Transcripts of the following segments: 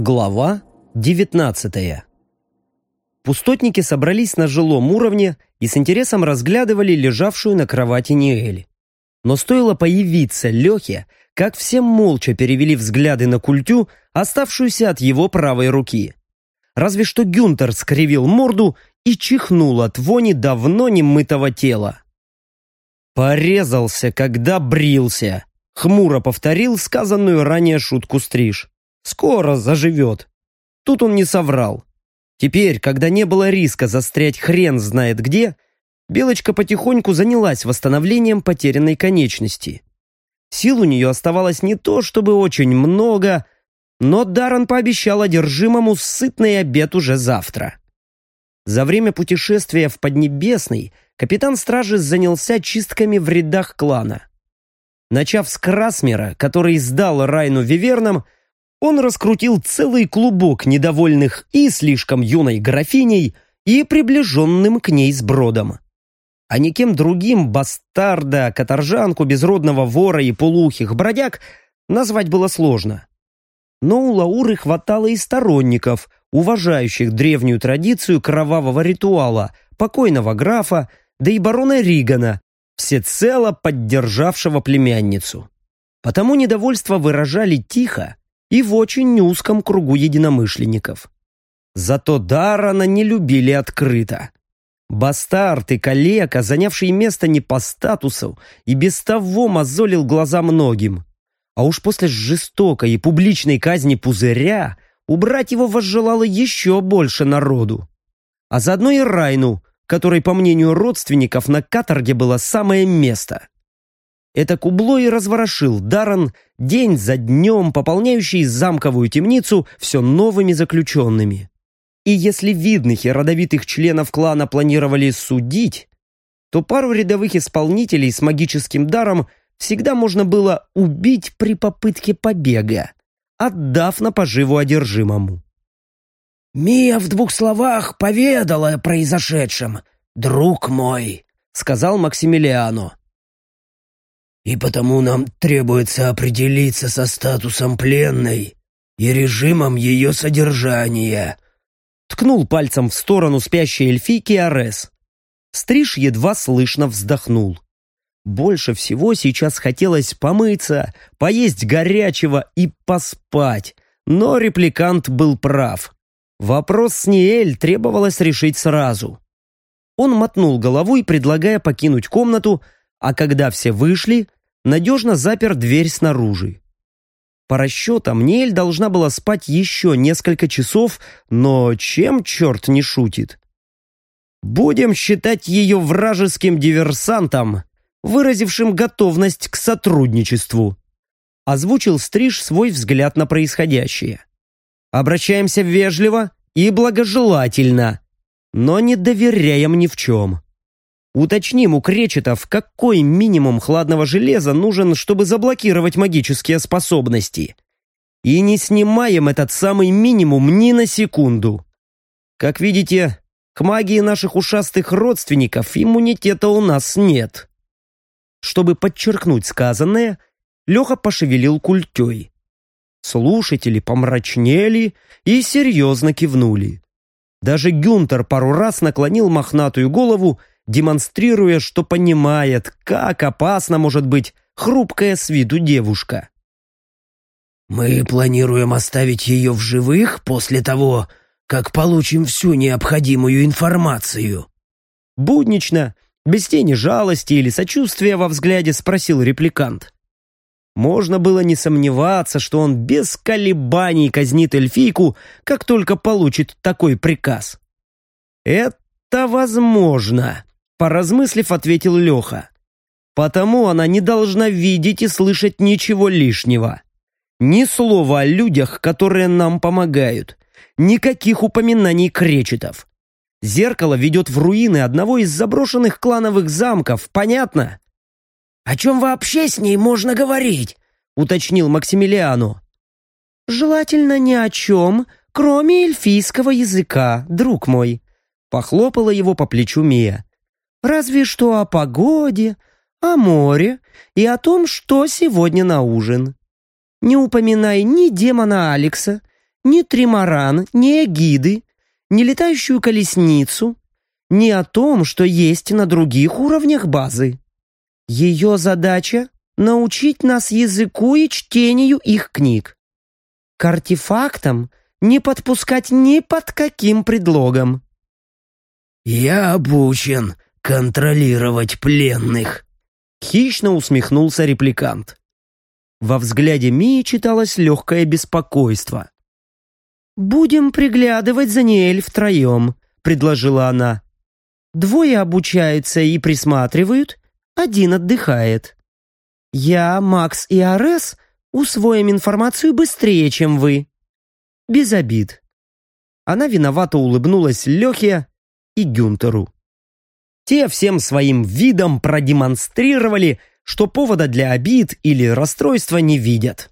Глава 19. Пустотники собрались на жилом уровне и с интересом разглядывали лежавшую на кровати Ниэль. Но стоило появиться Лехе, как все молча перевели взгляды на культю, оставшуюся от его правой руки. Разве что Гюнтер скривил морду и чихнул от вони давно немытого тела. «Порезался, когда брился», — хмуро повторил сказанную ранее шутку Стриж. «Скоро заживет». Тут он не соврал. Теперь, когда не было риска застрять хрен знает где, Белочка потихоньку занялась восстановлением потерянной конечности. Сил у нее оставалось не то чтобы очень много, но Даррен пообещал одержимому сытный обед уже завтра. За время путешествия в Поднебесный капитан стражи занялся чистками в рядах клана. Начав с Красмера, который сдал Райну Вивернам, он раскрутил целый клубок недовольных и слишком юной графиней, и приближенным к ней сбродом. А никем другим бастарда, каторжанку, безродного вора и полуухих бродяг назвать было сложно. Но у Лауры хватало и сторонников, уважающих древнюю традицию кровавого ритуала, покойного графа, да и барона Ригана, всецело поддержавшего племянницу. Потому недовольство выражали тихо и в очень узком кругу единомышленников. Зато Даррена не любили открыто. Бастард и калека, занявший место не по статусу, и без того мозолил глаза многим. А уж после жестокой и публичной казни Пузыря убрать его возжелало еще больше народу. А заодно и Райну, которой, по мнению родственников, на каторге было самое место. Это кубло и разворошил Даррен, день за днем пополняющий замковую темницу все новыми заключенными. И если видных и родовитых членов клана планировали судить, то пару рядовых исполнителей с магическим даром всегда можно было убить при попытке побега, отдав на поживу одержимому. «Мия в 2 словах поведала о произошедшем, друг мой», — сказал Максимилиано. «И потому нам требуется определиться со статусом пленной и режимом ее содержания», — ткнул пальцем в сторону спящей эльфийки Арес. Стриж едва слышно вздохнул. Больше всего сейчас хотелось помыться, поесть горячего и поспать, но репликант был прав. Вопрос с Ниэль требовалось решить сразу. Он мотнул головой, предлагая покинуть комнату, а когда все вышли, надежно запер дверь снаружи. По расчетам, Ниэль должна была спать еще несколько часов, но чем черт не шутит? «Будем считать ее вражеским диверсантом, выразившим готовность к сотрудничеству», озвучил Стриж свой взгляд на происходящее. «Обращаемся вежливо и благожелательно, но не доверяем ни в чем. Уточним у кречетов, какой минимум хладного железа нужен, чтобы заблокировать магические способности. И не снимаем этот самый минимум ни на секунду. Как видите, к магии наших ушастых родственников иммунитета у нас нет». Чтобы подчеркнуть сказанное, Леха пошевелил культей. Слушатели помрачнели и серьезно кивнули. Даже Гюнтер пару раз наклонил мохнатую голову, демонстрируя, что понимает, как опасно может быть хрупкая с виду девушка. «Мы планируем оставить ее в живых после того, как получим всю необходимую информацию». Буднично, без тени жалости или сочувствия во взгляде спросил репликант. Можно было не сомневаться, что он без колебаний казнит эльфийку, как только получит такой приказ. «Это возможно», — поразмыслив, ответил Леха. «Потому она не должна видеть и слышать ничего лишнего. Ни слова о людях, которые нам помогают. Никаких упоминаний кречетов. Зеркало ведет в руины одного из заброшенных клановых замков, понятно?» «О чем вообще с ней можно говорить?» — уточнил Максимилиано. «Желательно ни о чем, кроме эльфийского языка, друг мой», — похлопала его по плечу Мия. «Разве что о погоде, о море и о том, что сегодня на ужин. Не упоминай ни демона Алекса, ни тримаран, ни эгиды, ни летающую колесницу, ни о том, что есть на других уровнях базы. Ее задача — научить нас языку и чтению их книг. К артефактам не подпускать ни под каким предлогом. «Я обучен контролировать пленных», — хищно усмехнулся репликант. Во взгляде Мии читалось легкое беспокойство. «Будем приглядывать за Ниэль втроем», — предложила она. «Двое обучаются и присматривают, один отдыхает. Я, Макс и Арес усвоим информацию быстрее, чем вы. Без обид». Она виновато улыбнулась Лехе и Гюнтеру. Те всем своим видом продемонстрировали, что повода для обид или расстройства не видят.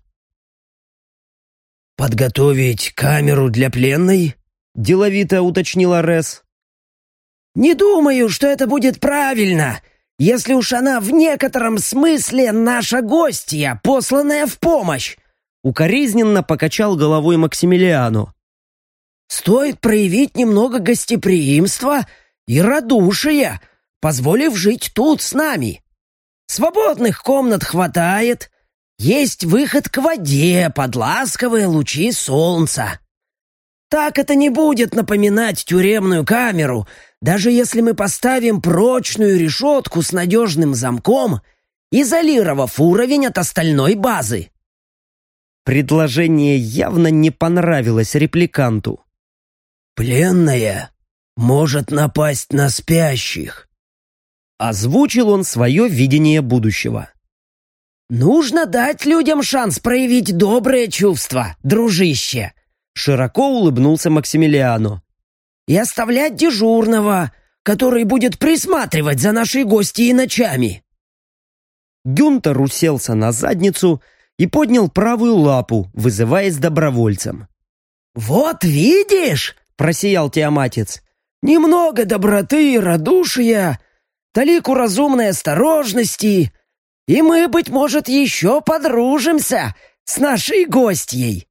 «Подготовить камеру для пленной?» — деловито уточнил Арес. «Не думаю, что это будет правильно, если уж она в некотором смысле наша гостья, посланная в помощь», — укоризненно покачал головой Максимилиану. «Стоит проявить немного гостеприимства и радушия, позволив жить тут с нами. Свободных комнат хватает, есть выход к воде под ласковые лучи солнца. Так это не будет напоминать тюремную камеру, даже если мы поставим прочную решетку с надежным замком, изолировав уровень от остальной базы». Предложение явно не понравилось репликанту. «Пленная может напасть на спящих», — озвучил он свое видение будущего. «Нужно дать людям шанс проявить добрые чувства, дружище», — широко улыбнулся Максимилиану. «И оставлять дежурного, который будет присматривать за нашей гостьей ночами». Гюнтер уселся на задницу и поднял правую лапу, вызываясь добровольцем. «Вот видишь!» — просиял Тиаматец. «Немного доброты и радушия, талику разумной осторожности, и мы, быть может, еще подружимся с нашей гостьей».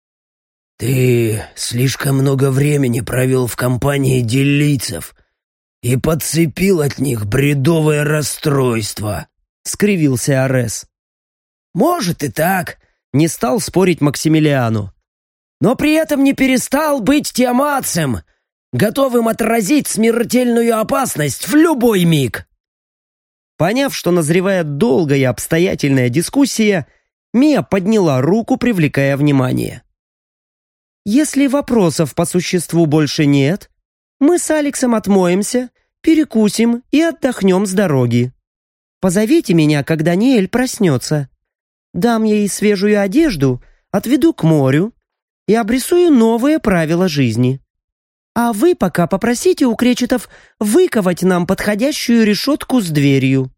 «Ты слишком много времени провел в компании делийцев и подцепил от них бредовое расстройство», — скривился Арес. «Может и так», — не стал спорить Максимилиану. «Но при этом не перестал быть тиаматцем, готовым отразить смертельную опасность в любой миг». Поняв, что назревает долгая и обстоятельная дискуссия, Мия подняла руку, привлекая внимание. «Если вопросов по существу больше нет, мы с Алексом отмоемся, перекусим и отдохнем с дороги. Позовите меня, когда Ниэль проснется. Дам ей свежую одежду, отведу к морю и обрисую новые правила жизни. А вы пока попросите у кречетов выковать нам подходящую решетку с дверью».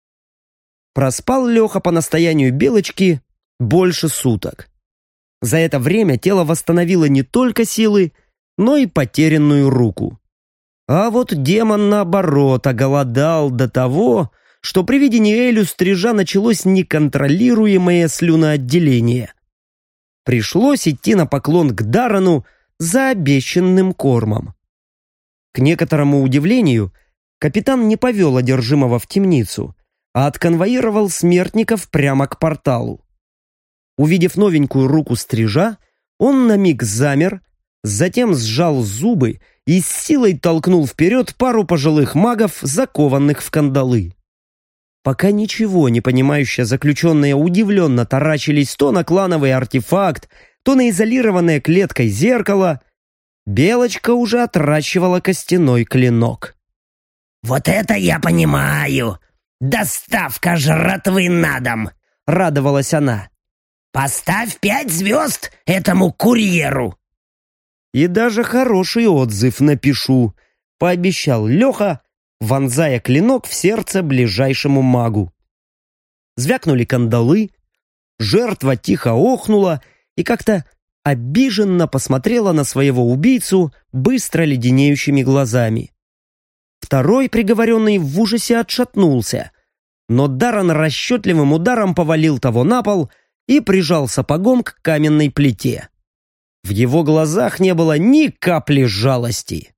Проспал Леха по настоянию Белочки больше суток. За это время тело восстановило не только силы, но и потерянную руку. А вот демон, наоборот, оголодал до того, что при виде Ниэль у стрижа началось неконтролируемое слюноотделение. Пришлось идти на поклон к Дарану за обещанным кормом. К некоторому удивлению, капитан не повел одержимого в темницу, а отконвоировал смертников прямо к порталу. Увидев новенькую руку стрижа, он на миг замер, затем сжал зубы и с силой толкнул вперед пару пожилых магов, закованных в кандалы. Пока ничего не понимающие заключенные удивленно таращились то на клановый артефакт, то на изолированное клеткой зеркало, Белочка уже отращивала костяной клинок. «Вот это я понимаю! Доставка жратвы на дом!» — радовалась она. «Поставь 5 звезд этому курьеру!» «И даже хороший отзыв напишу», — пообещал Леха, вонзая клинок в сердце ближайшему магу. Звякнули кандалы, жертва тихо охнула и как-то обиженно посмотрела на своего убийцу быстро леденеющими глазами. Второй приговоренный в ужасе отшатнулся, но Даррен расчетливым ударом повалил того на пол и прижал сапогом к каменной плите. В его глазах не было ни капли жалости.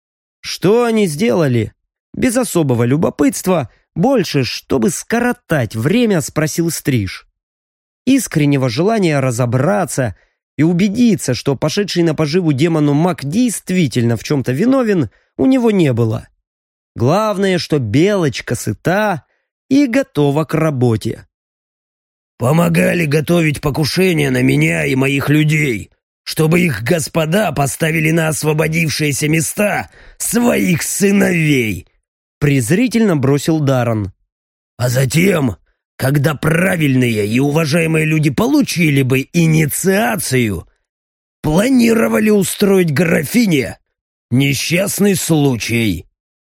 Что они сделали? Без особого любопытства, больше, чтобы скоротать время, спросил Стриж. Искреннего желания разобраться и убедиться, что пошедший на поживу демону маг действительно в чем-то виновен, у него не было. Главное, что Белочка сыта и готова к работе. «Помогали готовить покушение на меня и моих людей, чтобы их господа поставили на освободившиеся места своих сыновей», презрительно бросил Даррен. «А затем, когда правильные и уважаемые люди получили бы инициацию, планировали устроить графине несчастный случай».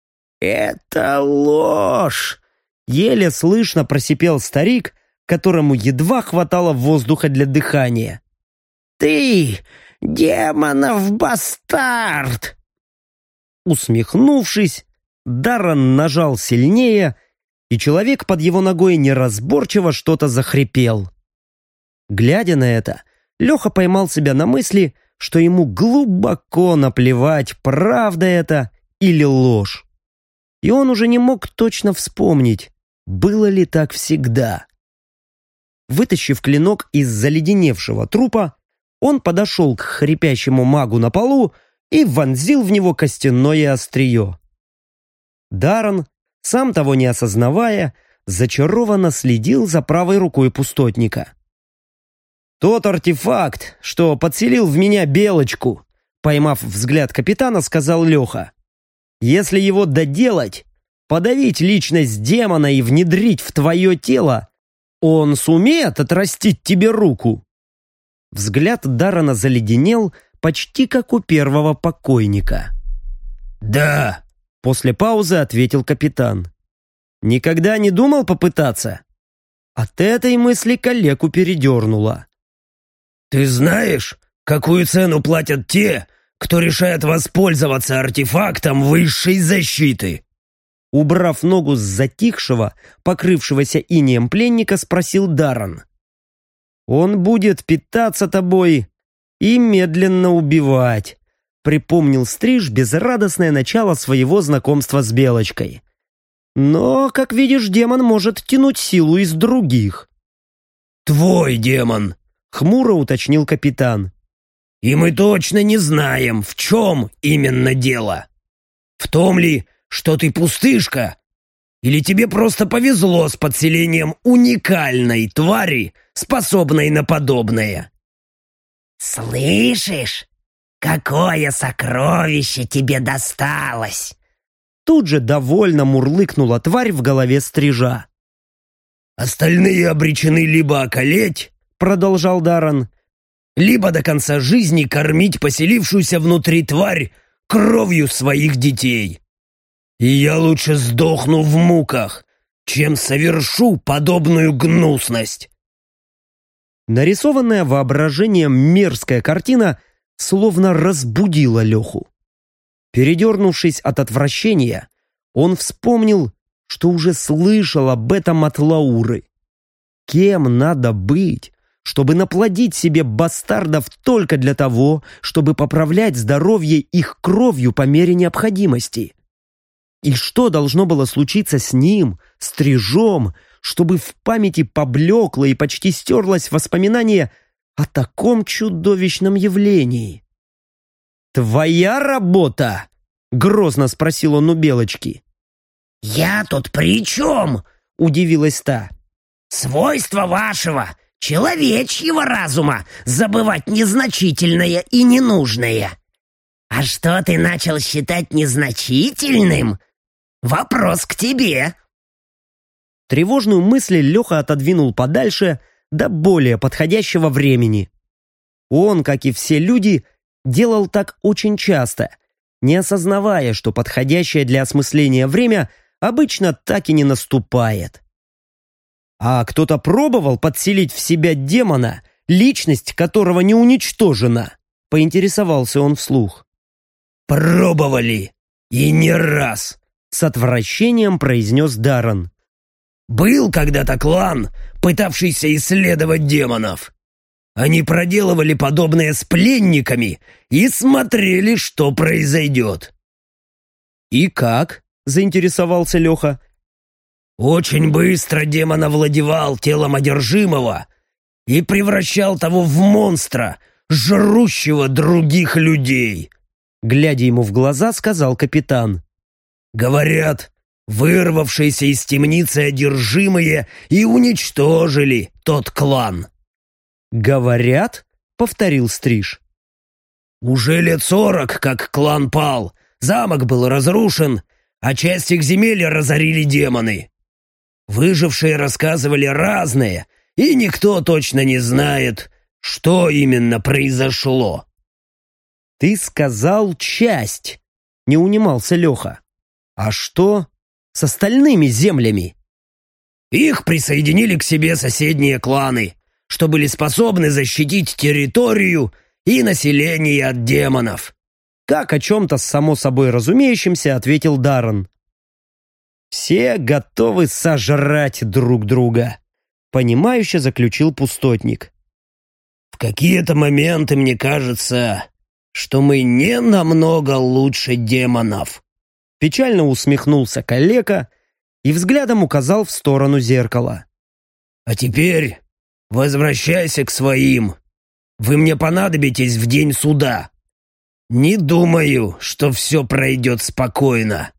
«Это ложь!» — еле слышно просипел старик, которому едва хватало воздуха для дыхания. «Ты, демонов бастард!» Усмехнувшись, Даррен нажал сильнее, и человек под его ногой неразборчиво что-то захрипел. Глядя на это, Леха поймал себя на мысли, что ему глубоко наплевать, правда это или ложь. И он уже не мог точно вспомнить, было ли так всегда. Вытащив клинок из заледеневшего трупа, он подошел к хрипящему магу на полу и вонзил в него костяное острие. Даррен, сам того не осознавая, зачарованно следил за правой рукой пустотника. «Тот артефакт, что подселил в меня Белочку», поймав взгляд капитана, сказал Леха. «Если его доделать, подавить личность демона и внедрить в твое тело, он сумеет отрастить тебе руку». Взгляд Даррена заледенел, почти как у первого покойника. «Да», — после паузы ответил капитан. «Никогда не думал попытаться?» От этой мысли коллегу передернуло. «Ты знаешь, какую цену платят те, кто решает воспользоваться артефактом высшей защиты?» Убрав ногу с затихшего, покрывшегося инеем пленника, спросил Даррен. «Он будет питаться тобой и медленно убивать», припомнил Стриж безрадостное начало своего знакомства с Белочкой. «Но, как видишь, демон может тянуть силу из других». «Твой демон», — хмуро уточнил капитан. «И мы точно не знаем, в чем именно дело. В том ли, что ты пустышка? Или тебе просто повезло с подселением уникальной твари, способной на подобное?» «Слышишь, какое сокровище тебе досталось?» Тут же довольно мурлыкнула тварь в голове Стрижа. «Остальные обречены либо околеть, — продолжал Даррен, — либо до конца жизни кормить поселившуюся внутри тварь кровью своих детей. И я лучше сдохну в муках, чем совершу подобную гнусность». Нарисованная воображением мерзкая картина словно разбудила Леху. Передернувшись от отвращения, он вспомнил, что уже слышал об этом от Лауры. Кем надо быть, чтобы наплодить себе бастардов только для того, чтобы поправлять здоровье их кровью по мере необходимости? И что должно было случиться с ним, Стрижом, чтобы в памяти поблекло и почти стерлось воспоминание о таком чудовищном явлении? «Твоя работа?» — грозно спросил он у Белочки. «Я тут при чем?» — удивилась та. «Свойство вашего человечьего разума забывать незначительное и ненужное. А что ты начал считать незначительным? Вопрос к тебе». Тревожную мысль Леха отодвинул подальше до более подходящего времени. Он, как и все люди, делал так очень часто, не осознавая, что подходящее для осмысления время обычно так и не наступает. А кто-то пробовал подселить в себя демона, личность которого не уничтожена, поинтересовался он вслух. «Пробовали, и не раз», — с отвращением произнес Даррен. «Был когда-то клан, пытавшийся исследовать демонов. Они проделывали подобное с пленниками и смотрели, что произойдет». «И как?» — заинтересовался Леха. «Очень быстро демон овладевал телом одержимого и превращал того в монстра, жрущего других людей», — глядя ему в глаза, сказал капитан. «Говорят, вырвавшиеся из темницы одержимые и уничтожили тот клан». «Говорят?» — повторил Стриж. «Уже лет 40, как клан пал, замок был разрушен, а часть их земель разорили демоны. Выжившие рассказывали разное, и никто точно не знает, что именно произошло». «Ты сказал часть», — не унимался Леха. «А что с остальными землями?» «Их присоединили к себе соседние кланы, что были способны защитить территорию и население от демонов», — как о чем-то само собой разумеющемся ответил Даррен. «Все готовы сожрать друг друга», — понимающе заключил пустотник. «В какие-то моменты мне кажется, что мы не намного лучше демонов», — печально усмехнулся калека и взглядом указал в сторону зеркала. «А теперь возвращайся к своим. Вы мне понадобитесь в день суда. Не думаю, что все пройдет спокойно».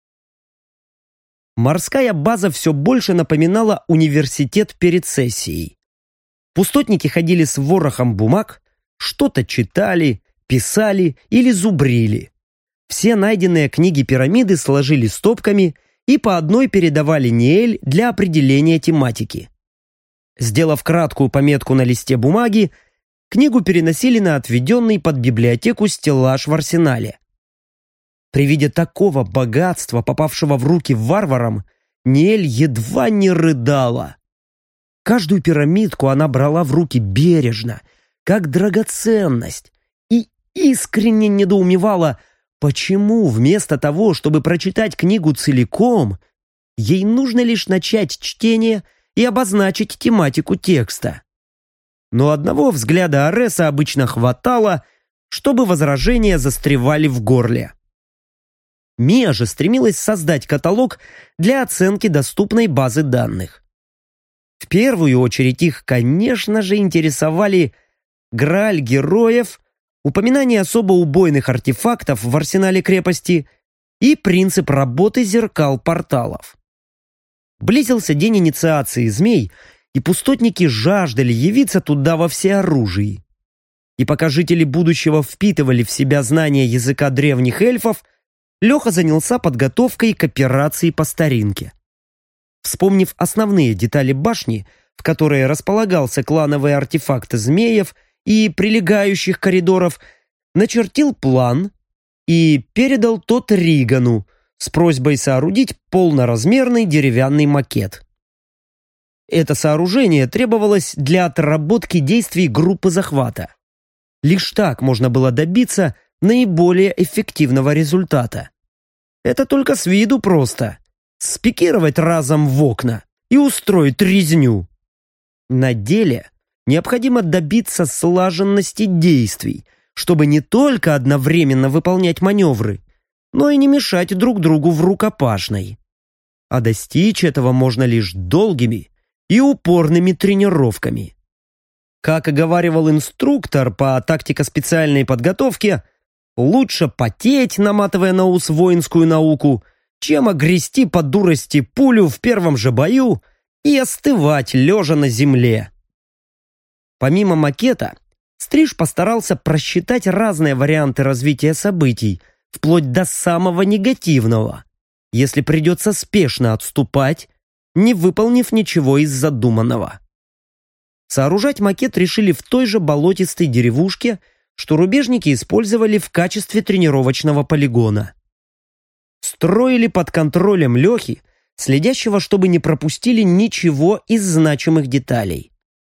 Морская база все больше напоминала университет перед сессией. Пустотники ходили с ворохом бумаг, что-то читали, писали или зубрили. Все найденные книги пирамиды сложили стопками и по одной передавали Ниэль для определения тематики. Сделав краткую пометку на листе бумаги, книгу переносили на отведенный под библиотеку стеллаж в арсенале. При виде такого богатства, попавшего в руки варварам, Ниэль едва не рыдала. Каждую пирамидку она брала в руки бережно, как драгоценность, и искренне недоумевала, почему вместо того, чтобы прочитать книгу целиком, ей нужно лишь начать чтение и обозначить тематику текста. Но одного взгляда Ареса обычно хватало, чтобы возражения застревали в горле. Мия же стремилась создать каталог для оценки доступной базы данных. В первую очередь их, конечно же, интересовали грааль героев, упоминание особо убойных артефактов в арсенале крепости и принцип работы зеркал-порталов. Близился день инициации змей, и пустотники жаждали явиться туда во всеоружии. И пока жители будущего впитывали в себя знания языка древних эльфов, Леха занялся подготовкой к операции по старинке. Вспомнив основные детали башни, в которой располагался клановый артефакт змеев и прилегающих коридоров, начертил план и передал тот Ригану с просьбой соорудить полноразмерный деревянный макет. Это сооружение требовалось для отработки действий группы захвата. Лишь так можно было добиться наиболее эффективного результата. Это только с виду просто. Спикировать разом в окна и устроить резню. На деле необходимо добиться слаженности действий, чтобы не только одновременно выполнять маневры, но и не мешать друг другу в рукопашной. А достичь этого можно лишь долгими и упорными тренировками. Как оговаривал инструктор по тактико-специальной подготовке, лучше потеть, наматывая на ус воинскую науку, чем огрести по дурости пулю в первом же бою и остывать, лежа на земле. Помимо макета, Стриж постарался просчитать разные варианты развития событий, вплоть до самого негативного, если придется спешно отступать, не выполнив ничего из задуманного. Сооружать макет решили в той же болотистой деревушке, что рубежники использовали в качестве тренировочного полигона. Строили под контролем Лехи, следящего, чтобы не пропустили ничего из значимых деталей.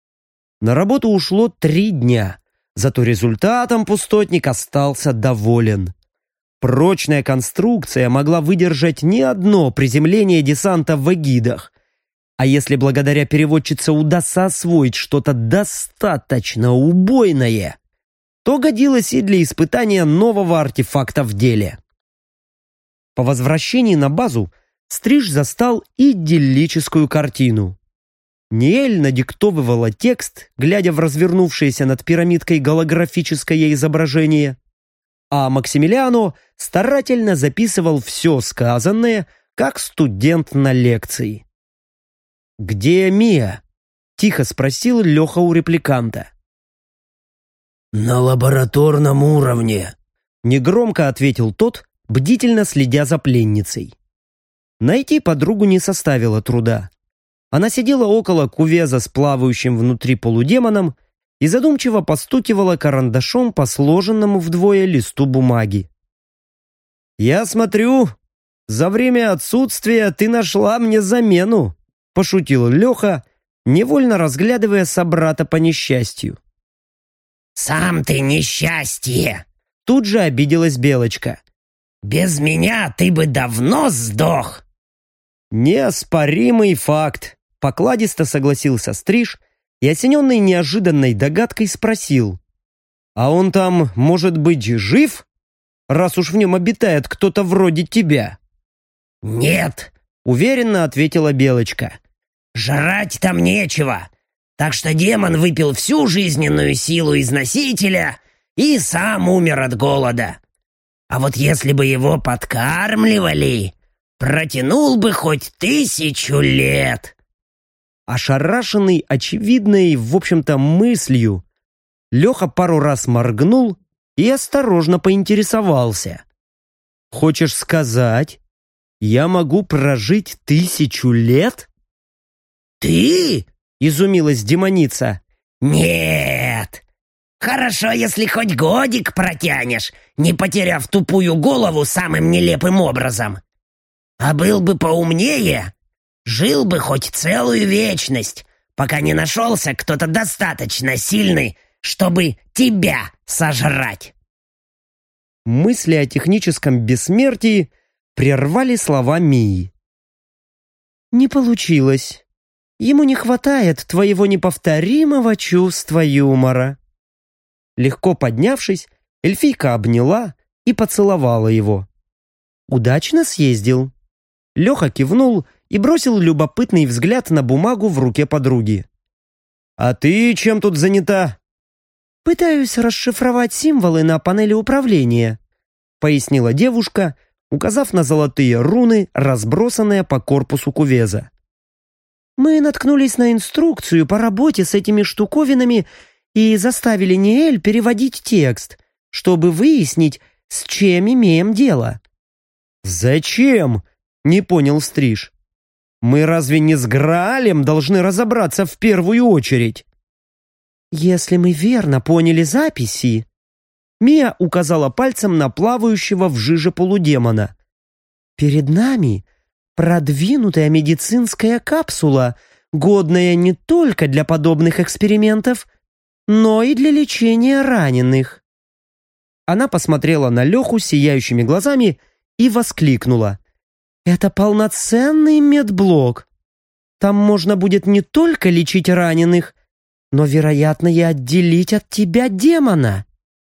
На работу ушло 3 дня, зато результатом пустотник остался доволен. Прочная конструкция могла выдержать не одно приземление десанта в эгидах, А если благодаря переводчице удастся освоить что-то достаточно убойное, то годилось и для испытания нового артефакта в деле. По возвращении на базу Стриж застал идиллическую картину. Ниэль надиктовывала текст, глядя в развернувшееся над пирамидкой голографическое изображение, а Максимилиано старательно записывал все сказанное, как студент на лекции. «Где Мия?» — тихо спросил Леха у репликанта. «На лабораторном уровне», — негромко ответил тот, бдительно следя за пленницей. Найти подругу не составило труда. Она сидела около кувеза с плавающим внутри полудемоном и задумчиво постукивала карандашом по сложенному вдвое листу бумаги. «Я смотрю, за время отсутствия ты нашла мне замену», — пошутил Леха, невольно разглядывая собрата по несчастью. «Сам ты несчастье!» Тут же обиделась Белочка. «Без меня ты бы давно сдох!» «Неоспоримый факт», — покладисто согласился Стриж и, осененный неожиданной догадкой, спросил. «А он там, может быть, жив, раз уж в нем обитает кто-то вроде тебя?» «Нет», — уверенно ответила Белочка. «Жрать там нечего, так что демон выпил всю жизненную силу из носителя и сам умер от голода. А вот если бы его подкармливали, протянул бы хоть 1000 лет». Ошарашенный очевидной, в общем-то, мыслью, Леха пару раз моргнул и осторожно поинтересовался. «Хочешь сказать, я могу прожить 1000 лет?» «Ты?» — изумилась демоница. «Нет. Хорошо, если хоть годик протянешь, не потеряв тупую голову самым нелепым образом. А был бы поумнее, жил бы хоть целую вечность, пока не нашелся кто-то достаточно сильный, чтобы тебя сожрать». Мысли о техническом бессмертии прервали слова Мии. «Не получилось. Ему не хватает твоего неповторимого чувства юмора». Легко поднявшись, эльфийка обняла и поцеловала его. «Удачно съездил?» Леха кивнул и бросил любопытный взгляд на бумагу в руке подруги. «А ты чем тут занята?» «Пытаюсь расшифровать символы на панели управления», пояснила девушка, указав на золотые руны, разбросанные по корпусу кувеза. «Мы наткнулись на инструкцию по работе с этими штуковинами и заставили Ниэль переводить текст, чтобы выяснить, с чем имеем дело». «Зачем?» — не понял Стриж. «Мы разве не с Граалем должны разобраться в первую очередь?» «Если мы верно поняли записи...» Мия указала пальцем на плавающего в жиже полудемона. «Перед нами продвинутая медицинская капсула, годная не только для подобных экспериментов, но и для лечения раненых». Она посмотрела на Леху сияющими глазами и воскликнула. «Это полноценный медблок. Там можно будет не только лечить раненых, но, вероятно, и отделить от тебя демона».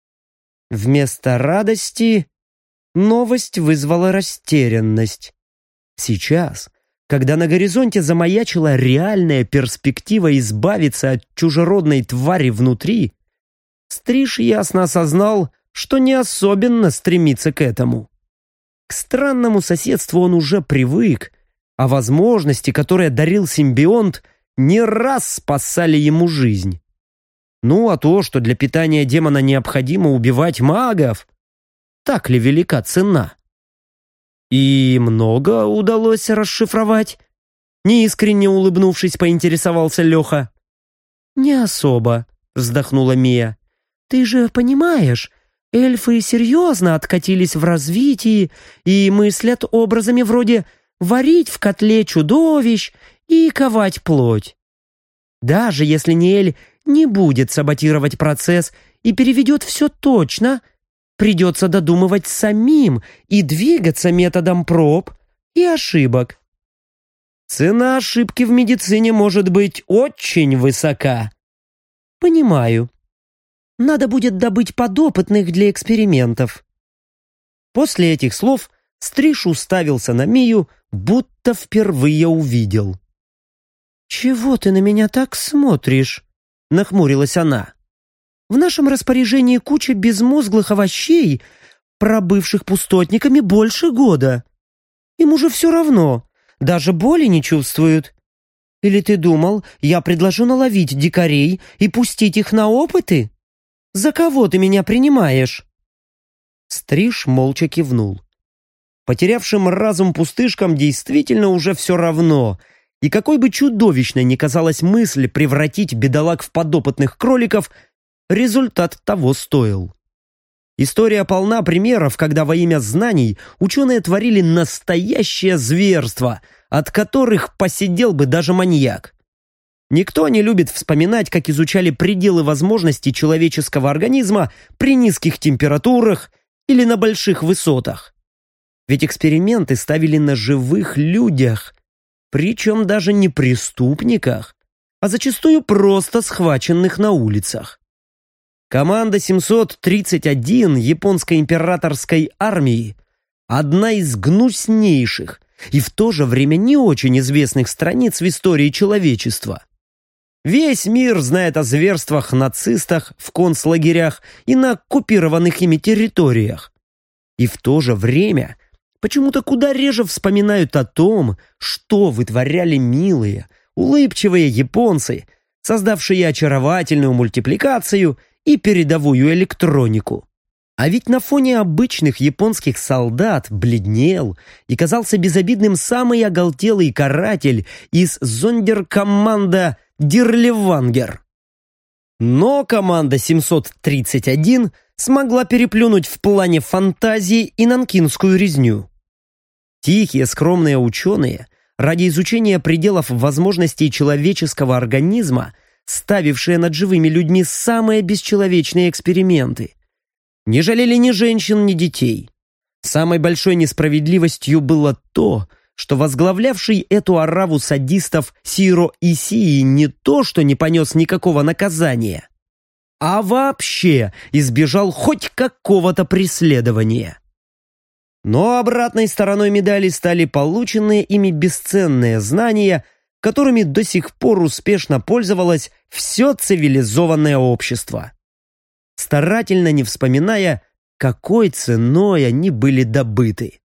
Вместо радости новость вызвала растерянность. Сейчас, когда на горизонте замаячила реальная перспектива избавиться от чужеродной твари внутри, Стриж ясно осознал, что не особенно стремится к этому. К странному соседству он уже привык, а возможности, которые дарил симбионт, не раз спасали ему жизнь. Ну, а то, что для питания демона необходимо убивать магов, так ли велика цена? И много удалось расшифровать? Неискренне улыбнувшись, поинтересовался Леха. «Не особо», — вздохнула Мия. «Ты же понимаешь, эльфы серьезно откатились в развитии и мыслят образами вроде варить в котле чудовищ и ковать плоть. Даже если Ниэль не будет саботировать процесс и переведет все точно, придется додумывать самим и двигаться методом проб и ошибок». Цена ошибки в медицине может быть очень высока. Понимаю. Надо будет добыть подопытных для экспериментов. После этих слов Стриж уставился на Мию, будто впервые увидел. «Чего ты на меня так смотришь?» — нахмурилась она. «В нашем распоряжении куча безмозглых овощей, пробывших пустотниками больше года. Им уже все равно, даже боли не чувствуют. Или ты думал, я предложу наловить дикарей и пустить их на опыты? За кого ты меня принимаешь?» Стриж молча кивнул. Потерявшим разум пустышкам действительно уже все равно, и какой бы чудовищной ни казалась мысль превратить бедолаг в подопытных кроликов, результат того стоил. История полна примеров, когда во имя знаний ученые творили настоящее зверство, от которых посидел бы даже маньяк. Никто не любит вспоминать, как изучали пределы возможностей человеческого организма при низких температурах или на больших высотах. Ведь эксперименты ставили на живых людях, причем даже не преступниках, а зачастую просто схваченных на улицах. Команда 731 японской императорской армии – одна из гнуснейших и в то же время не очень известных страниц в истории человечества. Весь мир знает о зверствах нацистах в концлагерях и на оккупированных ими территориях. И в то же время почему-то куда реже вспоминают о том, что вытворяли милые, улыбчивые японцы, создавшие очаровательную мультипликацию и передовую электронику. А ведь на фоне обычных японских солдат бледнел и казался безобидным самый оголтелый каратель из зондеркоманда Дирлевангер. Но команда 731 смогла переплюнуть в плане фантазии и нанкинскую резню. Тихие, скромные ученые, ради изучения пределов возможностей человеческого организма, ставившие над живыми людьми самые бесчеловечные эксперименты, не жалели ни женщин, ни детей. Самой большой несправедливостью было то, что возглавлявший эту ораву садистов Сиро Исии не то, что не понес никакого наказания, а вообще избежал хоть какого-то преследования. Но обратной стороной медали стали полученные ими бесценные знания, которыми до сих пор успешно пользовалось все цивилизованное общество, старательно не вспоминая, какой ценой они были добыты.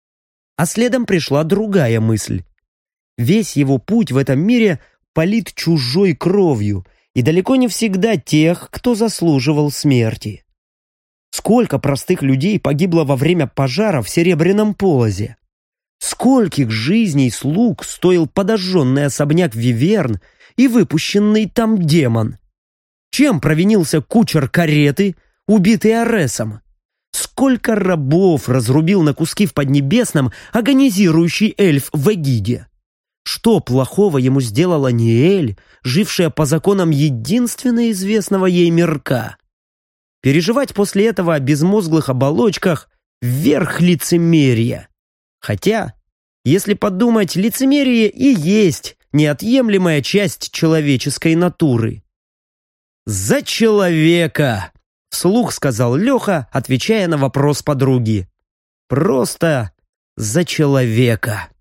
А следом пришла другая мысль. Весь его путь в этом мире полит чужой кровью, и далеко не всегда тех, кто заслуживал смерти. Сколько простых людей погибло во время пожара в Серебряном полозе? Скольких жизней слуг стоил подожженный особняк Виверн и выпущенный там демон? Чем провинился кучер кареты, убитый Аресом? Сколько рабов разрубил на куски в Поднебесном агонизирующий эльф в Эгиде? Что плохого ему сделала Ниэль, жившая по законам единственно известного ей мирка? Переживать после этого о безмозглых оболочках – верх лицемерия. Хотя, если подумать, лицемерие и есть неотъемлемая часть человеческой натуры. «За человека!» – вслух сказал Леха, отвечая на вопрос подруги. «Просто за человека!»